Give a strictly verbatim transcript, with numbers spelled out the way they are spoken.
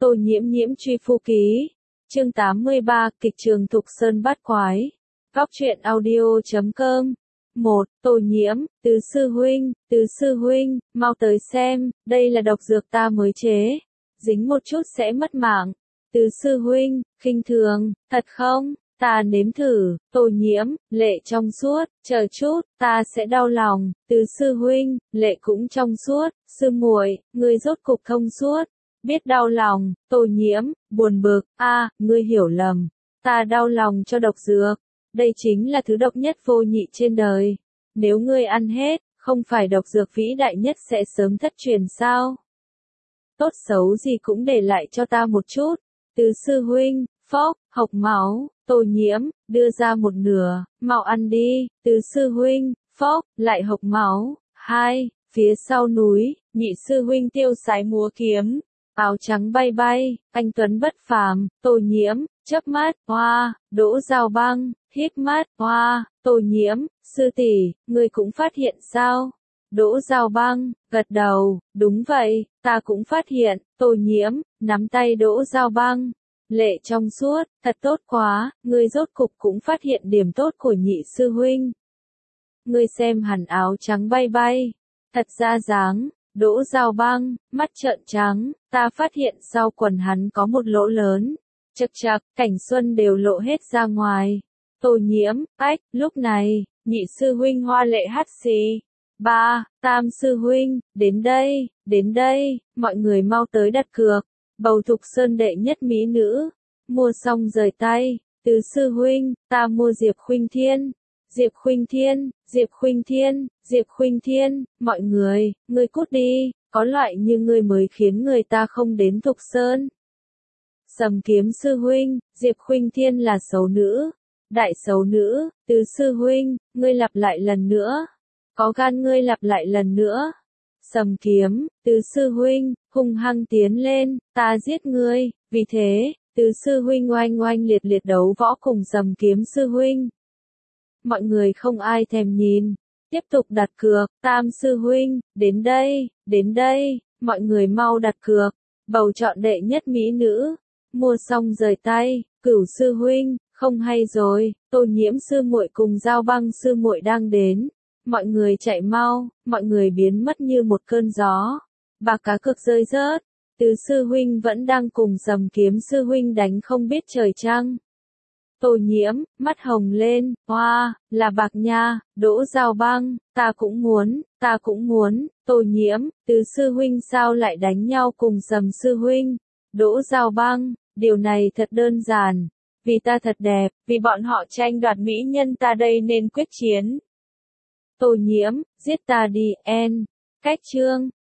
Tô Nhiễm nhiễm truy phu ký. Chương tám mươi ba, kịch trường Thục Sơn bát quái. Góc truyện audio chấm com. một. Tô Nhiễm, Từ sư huynh, Từ sư huynh, mau tới xem, đây là độc dược ta mới chế. Dính một chút sẽ mất mạng. Từ sư huynh, khinh thường, thật không? Ta nếm thử. Tô Nhiễm, lệ trong suốt, chờ chút, ta sẽ đau lòng. Từ sư huynh, lệ cũng trong suốt, sư muội, ngươi rốt cục thông suốt. Biết đau lòng. Tô Nhiễm, buồn bực, a, ngươi hiểu lầm. Ta đau lòng cho độc dược. Đây chính là thứ độc nhất vô nhị trên đời. Nếu ngươi ăn hết, không phải độc dược vĩ đại nhất sẽ sớm thất truyền sao? Tốt xấu gì cũng để lại cho ta một chút. Từ sư huynh, phốc, hộc máu. Tô Nhiễm, đưa ra một nửa, mau ăn đi. Từ sư huynh, phốc, lại hộc máu. Hai, phía sau núi, nhị sư huynh tiêu sái múa kiếm. Áo trắng bay bay, anh tuấn bất phàm. Tô Nhiễm, chớp mắt, hoa, Đỗ Giao Băng, híp mắt, hoa, Tô Nhiễm, sư tỷ, ngươi cũng phát hiện sao? Đỗ Giao Băng, gật đầu, đúng vậy, ta cũng phát hiện. Tô Nhiễm, nắm tay Đỗ Giao Băng, lệ trong suốt, thật tốt quá, ngươi rốt cục cũng phát hiện điểm tốt của nhị sư huynh. Ngươi xem hẳn áo trắng bay bay, thật ra dáng. Đỗ Giao Băng, mắt trợn trắng, ta phát hiện sau quần hắn có một lỗ lớn. Chật chật, cảnh xuân đều lộ hết ra ngoài. Tô Nhiễm, ách, lúc này, nhị sư huynh hoa lệ hắt xì. Ba, tam sư huynh, đến đây, đến đây, mọi người mau tới đặt cược. Bầu Thục Sơn đệ nhất mỹ nữ. Mua xong rời tay. Từ sư huynh, ta mua Diệp Khuynh Thiên. Diệp Khuynh Thiên, Diệp Khuynh Thiên, Diệp Khuynh Thiên, mọi người, ngươi cút đi, có loại như ngươi mới khiến người ta không đến Thục Sơn. Sầm Kiếm sư huynh, Diệp Khuynh Thiên là xấu nữ, đại xấu nữ. Từ sư huynh, ngươi lặp lại lần nữa, có gan ngươi lặp lại lần nữa. Sầm Kiếm, Từ sư huynh, hung hăng tiến lên, ta giết ngươi. Vì thế, Từ sư huynh oanh oanh liệt liệt đấu võ cùng Sầm Kiếm sư huynh. Mọi người không ai thèm nhìn, tiếp tục đặt cược. Tam sư huynh, đến đây, đến đây, mọi người mau đặt cược. Bầu chọn đệ nhất mỹ nữ. Mua xong rời tay. Cửu sư huynh, không hay rồi, Tô Nhiễm sư muội cùng Giao Băng sư muội đang đến. Mọi người chạy mau, mọi người biến mất như một cơn gió. Bạc cá cược rơi rớt. Từ sư huynh vẫn đang cùng Sầm Kiếm sư huynh đánh không biết trời trăng. Tô Nhiễm, mắt hồng lên, hoa, là bạc nha. Đỗ Giao Băng, ta cũng muốn, ta cũng muốn. Tô Nhiễm, Từ sư huynh sao lại đánh nhau cùng Sầm sư huynh? Đỗ Giao Băng, điều này thật đơn giản. Vì ta thật đẹp, vì bọn họ tranh đoạt mỹ nhân ta đây nên quyết chiến. Tô Nhiễm, giết ta đi, en. Cách chương.